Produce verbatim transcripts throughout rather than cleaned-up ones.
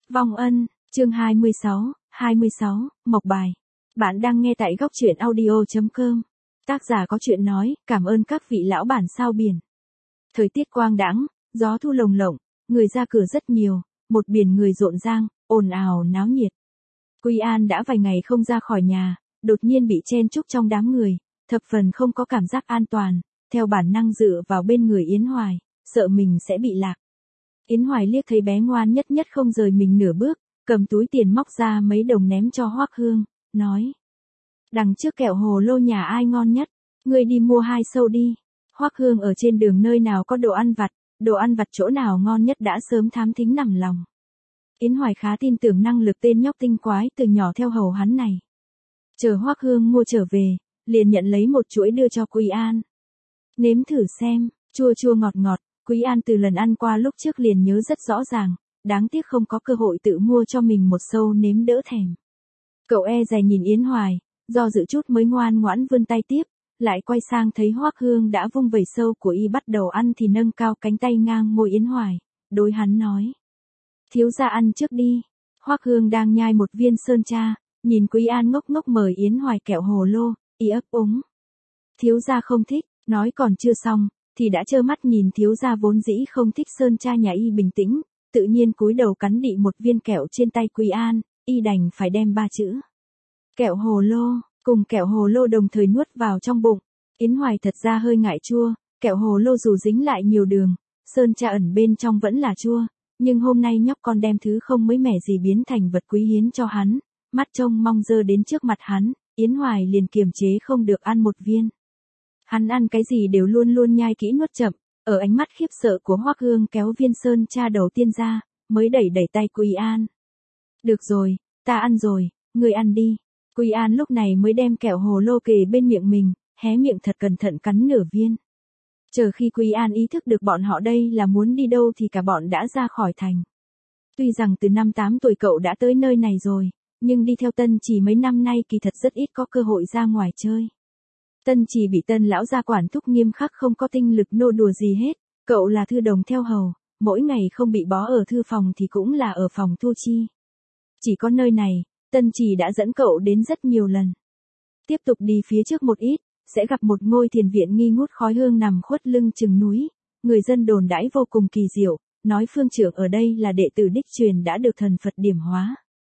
Vong ân, chương hai mươi sáu, hai mươi sáu, mộc bài. Bạn đang nghe tại góc truyện audio.com. Tác giả có chuyện nói, cảm ơn các vị lão bản sao biển. Thời tiết quang đãng, gió thu lồng lộng, người ra cửa rất nhiều, một biển người rộn rang, ồn ào náo nhiệt. Quy An đã vài ngày không ra khỏi nhà, đột nhiên bị chen chúc trong đám người, thập phần không có cảm giác an toàn, theo bản năng dựa vào bên người Yến Hoài, sợ mình sẽ bị lạc. Yến Hoài liếc thấy bé ngoan nhất nhất không rời mình nửa bước, cầm túi tiền móc ra mấy đồng ném cho Hoắc Hương, nói. Đằng trước kẹo hồ lô nhà ai ngon nhất, ngươi đi mua hai sâu đi. Hoắc Hương ở trên đường nơi nào có đồ ăn vặt, đồ ăn vặt chỗ nào ngon nhất đã sớm thám thính nằm lòng. Yến Hoài khá tin tưởng năng lực tên nhóc tinh quái từ nhỏ theo hầu hắn này. Chờ Hoắc Hương mua trở về, liền nhận lấy một chuỗi đưa cho Quý An. Nếm thử xem, chua chua ngọt ngọt. Quý An từ lần ăn qua lúc trước liền nhớ rất rõ ràng, đáng tiếc không có cơ hội tự mua cho mình một sâu nếm đỡ thèm. Cậu e dè nhìn Yến Hoài, do dự chút mới ngoan ngoãn vươn tay tiếp, lại quay sang thấy Hoắc Hương đã vung vẩy sâu của y bắt đầu ăn thì nâng cao cánh tay ngang môi Yến Hoài, đối hắn nói. Thiếu gia ăn trước đi. Hoắc Hương đang nhai một viên sơn tra, nhìn Quý An ngốc ngốc mời Yến Hoài kẹo hồ lô, y ấp úng. Thiếu gia không thích, nói còn chưa xong. Thì đã trơ mắt nhìn thiếu gia vốn dĩ không thích sơn tra nhà y bình tĩnh, tự nhiên cúi đầu cắn đị một viên kẹo trên tay Quý An, y đành phải đem ba chữ. Kẹo hồ lô, cùng kẹo hồ lô đồng thời nuốt vào trong bụng. Yến Hoài thật ra hơi ngại chua, kẹo hồ lô dù dính lại nhiều đường, sơn tra ẩn bên trong vẫn là chua, nhưng hôm nay nhóc con đem thứ không mới mẻ gì biến thành vật quý hiến cho hắn, mắt trông mong dơ đến trước mặt hắn, Yến Hoài liền kiềm chế không được ăn một viên. Hắn ăn cái gì đều luôn luôn nhai kỹ nuốt chậm, ở ánh mắt khiếp sợ của Hoắc Hương kéo viên sơn tra đầu tiên ra, mới đẩy đẩy tay Quý An. Được rồi, ta ăn rồi, ngươi ăn đi. Quý An lúc này mới đem kẹo hồ lô kề bên miệng mình, hé miệng thật cẩn thận cắn nửa viên. Chờ khi Quý An ý thức được bọn họ đây là muốn đi đâu thì cả bọn đã ra khỏi thành. Tuy rằng từ năm tám tuổi cậu đã tới nơi này rồi, nhưng đi theo Tân chỉ mấy năm nay kỳ thật rất ít có cơ hội ra ngoài chơi. Tân chỉ bị Tân lão gia quản thúc nghiêm khắc không có tinh lực nô đùa gì hết, cậu là thư đồng theo hầu, mỗi ngày không bị bó ở thư phòng thì cũng là ở phòng thu chi. Chỉ có nơi này, Tân chỉ đã dẫn cậu đến rất nhiều lần. Tiếp tục đi phía trước một ít, sẽ gặp một ngôi thiền viện nghi ngút khói hương nằm khuất lưng chừng núi, người dân đồn đãi vô cùng kỳ diệu, nói phương trưởng ở đây là đệ tử đích truyền đã được thần Phật điểm hóa.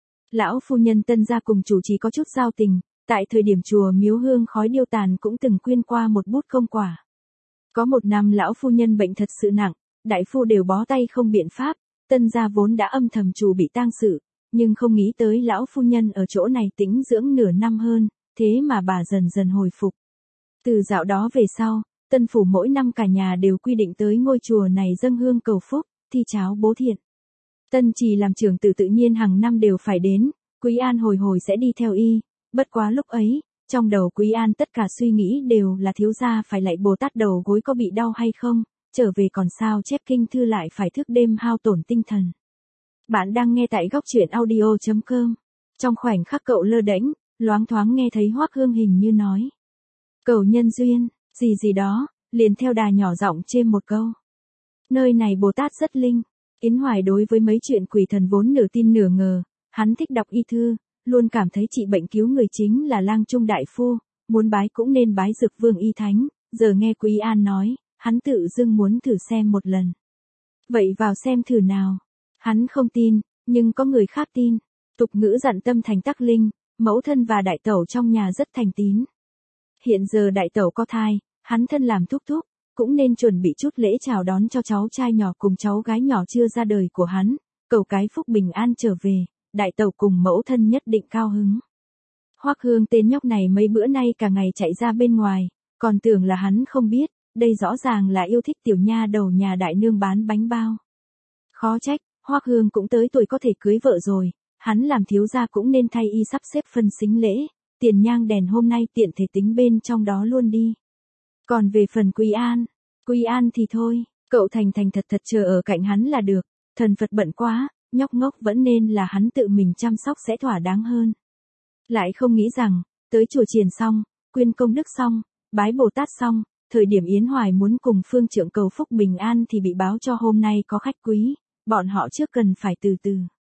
Lão phu nhân Tân gia cùng chủ trì có chút giao tình. Tại thời điểm chùa miếu hương khói điêu tàn cũng từng quyên qua một bút công quả. Có một năm lão phu nhân bệnh thật sự nặng, đại phu đều bó tay không biện pháp, Tân gia vốn đã âm thầm chủ bị tang sự, nhưng không nghĩ tới lão phu nhân ở chỗ này tĩnh dưỡng nửa năm hơn, thế mà bà dần dần hồi phục. Từ dạo đó về sau, Tân phủ mỗi năm cả nhà đều quy định tới ngôi chùa này dâng hương cầu phúc, thi cháo bố thiện. Tân chỉ làm trưởng tử tự nhiên hàng năm đều phải đến, Quý An hồi hồi sẽ đi theo y. Bất quá lúc ấy, trong đầu Quý An tất cả suy nghĩ đều là thiếu gia phải lạy Bồ Tát đầu gối có bị đau hay không, trở về còn sao chép kinh thư lại phải thức đêm hao tổn tinh thần. Bạn đang nghe tại góc truyện audio.com. Trong khoảnh khắc cậu lơ đễnh, loáng thoáng nghe thấy Hoắc Hương hình như nói. Cầu nhân duyên, gì gì đó, liền theo đà nhỏ giọng chêm một câu. Nơi này Bồ Tát rất linh. Yến Hoài đối với mấy chuyện quỷ thần vốn nửa tin nửa ngờ, hắn thích đọc y thư. Luôn cảm thấy trị bệnh cứu người chính là lang trung đại phu, muốn bái cũng nên bái Dược Vương y thánh, giờ nghe Quý An nói, hắn tự dưng muốn thử xem một lần. Vậy vào xem thử nào. Hắn không tin, nhưng có người khác tin. Tục ngữ dặn tâm thành tắc linh, mẫu thân và đại tẩu trong nhà rất thành tín. Hiện giờ đại tẩu có thai, hắn thân làm thúc thúc, cũng nên chuẩn bị chút lễ chào đón cho cháu trai nhỏ cùng cháu gái nhỏ chưa ra đời của hắn, cầu cái phúc bình an trở về. Đại tẩu cùng mẫu thân nhất định cao hứng. Hoắc Hương tên nhóc này mấy bữa nay cả ngày chạy ra bên ngoài, còn tưởng là hắn không biết, đây rõ ràng là yêu thích tiểu nha đầu nhà đại nương bán bánh bao. Khó trách, Hoắc Hương cũng tới tuổi có thể cưới vợ rồi, hắn làm thiếu gia cũng nên thay y sắp xếp phân sính lễ, tiền nhang đèn hôm nay tiện thể tính bên trong đó luôn đi. Còn về phần Quý An, Quý An thì thôi, cậu thành thành thật thật chờ ở cạnh hắn là được, thần Phật bận quá. Nhóc ngốc vẫn nên là hắn tự mình chăm sóc sẽ thỏa đáng hơn. Lại không nghĩ rằng, tới chùa chiền xong, quyên công đức xong, bái Bồ Tát xong, thời điểm Yến Hoài muốn cùng phương trưởng cầu phúc bình an thì bị báo cho hôm nay có khách quý, bọn họ trước cần phải từ từ.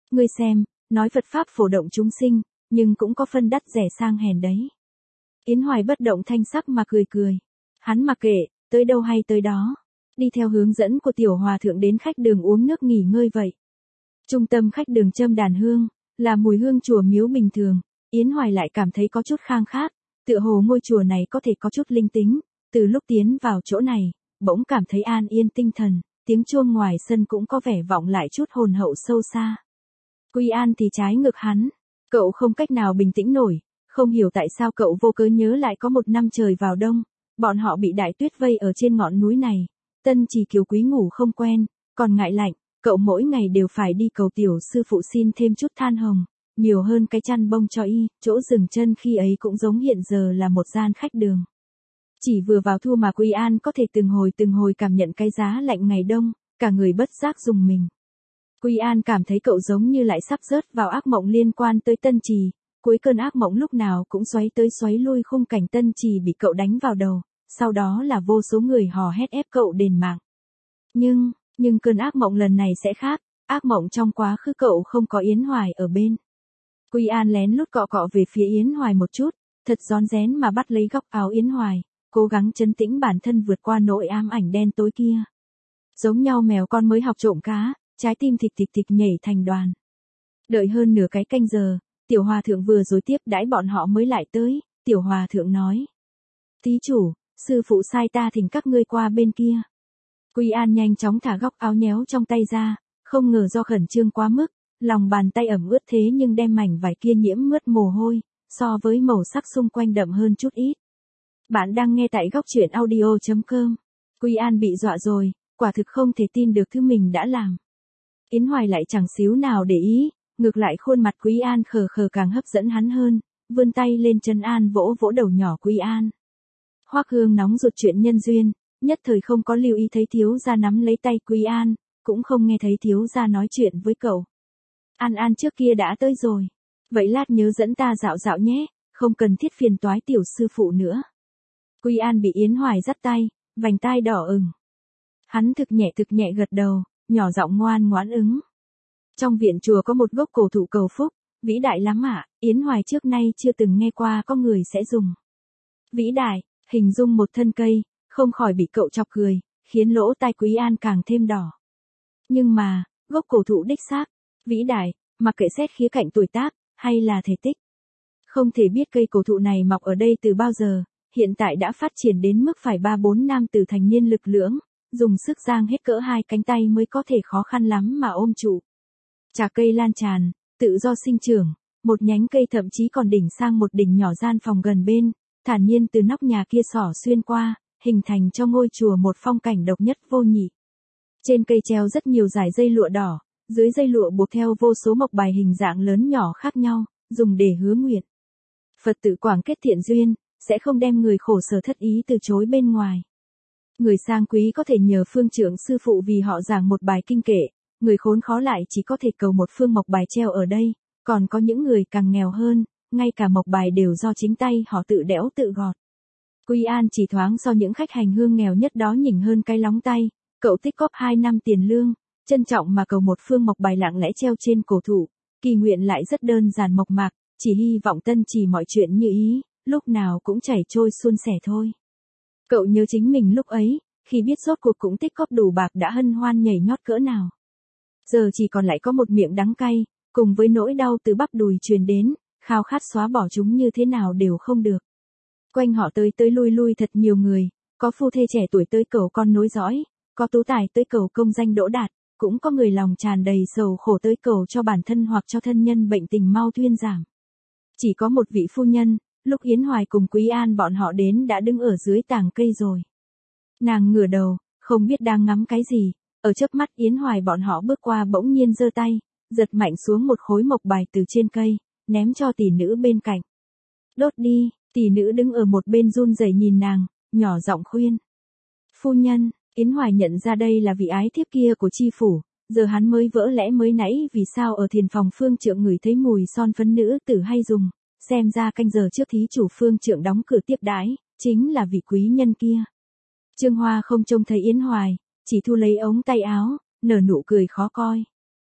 Ngươi xem, nói Phật Pháp phổ động chúng sinh, nhưng cũng có phân đắt rẻ sang hèn đấy. Yến Hoài bất động thanh sắc mà cười cười. Hắn mặc kệ, tới đâu hay tới đó. Đi theo hướng dẫn của tiểu hòa thượng đến khách đường uống nước nghỉ ngơi vậy. Trung tâm khách đường châm đàn hương, là mùi hương chùa miếu bình thường. Yến Hoài lại cảm thấy có chút khang khác, tựa hồ ngôi chùa này có thể có chút linh tính. Từ lúc tiến vào chỗ này, bỗng cảm thấy an yên tinh thần, tiếng chuông ngoài sân cũng có vẻ vọng lại chút hồn hậu sâu xa. Quy An thì trái ngược hắn, cậu không cách nào bình tĩnh nổi, không hiểu tại sao cậu vô cớ nhớ lại có một năm trời vào đông, bọn họ bị đại tuyết vây ở trên ngọn núi này, Tân Trì Kiều Quý ngủ không quen, còn ngại lạnh, cậu mỗi ngày đều phải đi cầu tiểu sư phụ xin thêm chút than hồng, nhiều hơn cái chăn bông cho y, chỗ dừng chân khi ấy cũng giống hiện giờ là một gian khách đường. Chỉ vừa vào thu mà Quy An có thể từng hồi từng hồi cảm nhận cái giá lạnh ngày đông, cả người bất giác dùng mình. Quy An cảm thấy cậu giống như lại sắp rớt vào ác mộng liên quan tới Tân Trì, cuối cơn ác mộng lúc nào cũng xoáy tới xoáy lui khung cảnh Tân Trì bị cậu đánh vào đầu, sau đó là vô số người hò hét ép cậu đền mạng. Nhưng, nhưng cơn ác mộng lần này sẽ khác, ác mộng trong quá khứ cậu không có Yến Hoài ở bên. Quy An lén lút cọ cọ về phía Yến Hoài một chút, thật rón rén mà bắt lấy góc áo Yến Hoài, cố gắng trấn tĩnh bản thân vượt qua nỗi ám ảnh đen tối kia. Giống nhau mèo con mới học trộm cá, trái tim thịch thịch thịch nhảy thành đoàn. Đợi hơn nửa cái canh giờ, tiểu hòa thượng vừa rồi tiếp đãi bọn họ mới lại tới, tiểu hòa thượng nói. Thí chủ, sư phụ sai ta thỉnh các ngươi qua bên kia. Quy An nhanh chóng thả góc áo nhéo trong tay ra, không ngờ do khẩn trương quá mức, lòng bàn tay ẩm ướt thế nhưng đem mảnh vải kia nhiễm mướt mồ hôi, so với màu sắc xung quanh đậm hơn chút ít. Bạn đang nghe tại góc truyện audio chấm com. Quy An bị dọa rồi, quả thực không thể tin được thứ mình đã làm. Yến Hoài lại chẳng xíu nào để ý, ngược lại khuôn mặt Quý An khờ khờ càng hấp dẫn hắn hơn, vươn tay lên chân An vỗ vỗ đầu nhỏ Quý An. Hoắc Hương nóng ruột chuyện nhân duyên, nhất thời không có lưu ý thấy thiếu gia nắm lấy tay Quý An, cũng không nghe thấy thiếu gia nói chuyện với cậu. An An trước kia đã tới rồi, vậy lát nhớ dẫn ta dạo dạo nhé, không cần thiết phiền toái tiểu sư phụ nữa. Quý An bị Yến Hoài dắt tay, vành tai đỏ ửng. Hắn thực nhẹ thực nhẹ gật đầu, nhỏ giọng ngoan ngoãn ứng. Trong viện chùa có một gốc cổ thụ cầu phúc, vĩ đại lắm ạ, à, Yến Hoài trước nay chưa từng nghe qua có người sẽ dùng. Vĩ đại, hình dung một thân cây, không khỏi bị cậu chọc cười, khiến lỗ tai Quý An càng thêm đỏ. Nhưng mà, gốc cổ thụ đích xác, vĩ đại, mặc kệ xét khía cạnh tuổi tác, hay là thể tích. Không thể biết cây cổ thụ này mọc ở đây từ bao giờ, hiện tại đã phát triển đến mức phải ba bốn nam từ thành niên lực lưỡng, dùng sức giang hết cỡ hai cánh tay mới có thể khó khăn lắm mà ôm trụ. Chà cây lan tràn, tự do sinh trưởng, một nhánh cây thậm chí còn đỉnh sang một đỉnh nhỏ gian phòng gần bên, thản nhiên từ nóc nhà kia xỏ xuyên qua, hình thành cho ngôi chùa một phong cảnh độc nhất vô nhị. Trên cây treo rất nhiều dải dây lụa đỏ, dưới dây lụa buộc theo vô số mộc bài hình dạng lớn nhỏ khác nhau, dùng để hứa nguyện. Phật tử quảng kết thiện duyên, sẽ không đem người khổ sở thất ý từ chối bên ngoài. Người sang quý có thể nhờ phương trưởng sư phụ vì họ giảng một bài kinh kệ, người khốn khó lại chỉ có thể cầu một phương mộc bài treo ở đây, còn có những người càng nghèo hơn, ngay cả mộc bài đều do chính tay họ tự đẽo tự gọt. Quy An chỉ thoáng so những khách hành hương nghèo nhất đó nhỉnh hơn cái lóng tay, cậu tích cóp hai năm tiền lương, trân trọng mà cầu một phương mộc bài lặng lẽ treo trên cổ thụ, kỳ nguyện lại rất đơn giản mộc mạc, chỉ hy vọng Tân Trì mọi chuyện như ý, lúc nào cũng chảy trôi suôn sẻ thôi. Cậu nhớ chính mình lúc ấy, khi biết rốt cuộc cũng tích cóp đủ bạc đã hân hoan nhảy nhót cỡ nào. Giờ chỉ còn lại có một miệng đắng cay, cùng với nỗi đau từ bắp đùi truyền đến, khao khát xóa bỏ chúng như thế nào đều không được. Quanh họ tới tới lui lui thật nhiều người, có phu thê trẻ tuổi tới cầu con nối dõi, có tú tài tới cầu công danh đỗ đạt, cũng có người lòng tràn đầy sầu khổ tới cầu cho bản thân hoặc cho thân nhân bệnh tình mau thuyên giảm. Chỉ có một vị phu nhân, lúc Yến Hoài cùng Quý An bọn họ đến đã đứng ở dưới tàng cây rồi. Nàng ngửa đầu, không biết đang ngắm cái gì, ở chớp mắt Yến Hoài bọn họ bước qua bỗng nhiên giơ tay, giật mạnh xuống một khối mộc bài từ trên cây, ném cho tỷ nữ bên cạnh. Đốt đi, tỷ nữ đứng ở một bên run rẩy nhìn nàng, nhỏ giọng khuyên. Phu nhân, Yến Hoài nhận ra đây là vị ái thiếp kia của chi phủ, giờ hắn mới vỡ lẽ mới nãy vì sao ở thiền phòng phương trượng ngửi thấy mùi son phấn nữ tử hay dùng, xem ra canh giờ trước thí chủ phương trượng đóng cửa tiếp đãi, chính là vị quý nhân kia. Trương Hoa không trông thấy Yến Hoài, chỉ thu lấy ống tay áo, nở nụ cười khó coi.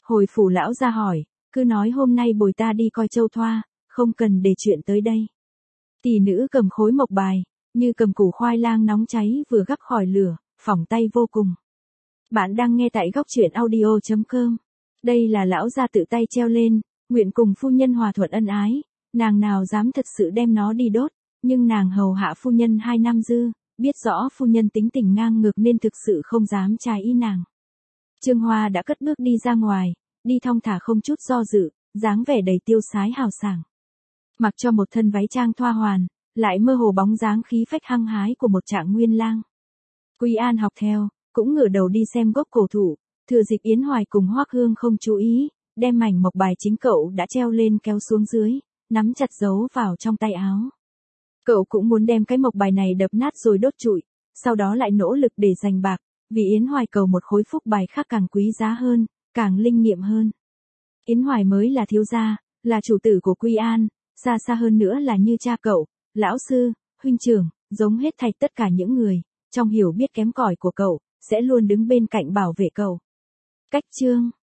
Hồi phủ lão ra hỏi, cứ nói hôm nay bồi ta đi coi châu thoa, không cần để chuyện tới đây. Tỷ nữ cầm khối mộc bài, như cầm củ khoai lang nóng cháy vừa gắp khỏi lửa, phỏng tay vô cùng. Bạn đang nghe tại góc truyện audio chấm com. Đây là lão gia tự tay treo lên, nguyện cùng phu nhân hòa thuận ân ái, nàng nào dám thật sự đem nó đi đốt, nhưng nàng hầu hạ phu nhân hai năm dư, biết rõ phu nhân tính tình ngang ngược nên thực sự không dám trái ý nàng. Trương Hoa đã cất bước đi ra ngoài, đi thong thả không chút do dự, dáng vẻ đầy tiêu sái hào sảng. Mặc cho một thân váy trang thoa hoàn, lại mơ hồ bóng dáng khí phách hăng hái của một trạng nguyên lang. Quý An học theo, cũng ngửa đầu đi xem gốc cổ thụ, thừa dịp Yến Hoài cùng Hoắc Hương không chú ý, đem mảnh mộc bài chính cậu đã treo lên kéo xuống dưới, nắm chặt giấu vào trong tay áo. Cậu cũng muốn đem cái mộc bài này đập nát rồi đốt trụi, sau đó lại nỗ lực để giành bạc, vì Yến Hoài cầu một khối phúc bài khác càng quý giá hơn, càng linh nghiệm hơn. Yến Hoài mới là thiếu gia, là chủ tử của Quy An, xa xa hơn nữa là như cha cậu, lão sư, huynh trưởng, giống hết thảy tất cả những người, trong hiểu biết kém cỏi của cậu, sẽ luôn đứng bên cạnh bảo vệ cậu. Cách chương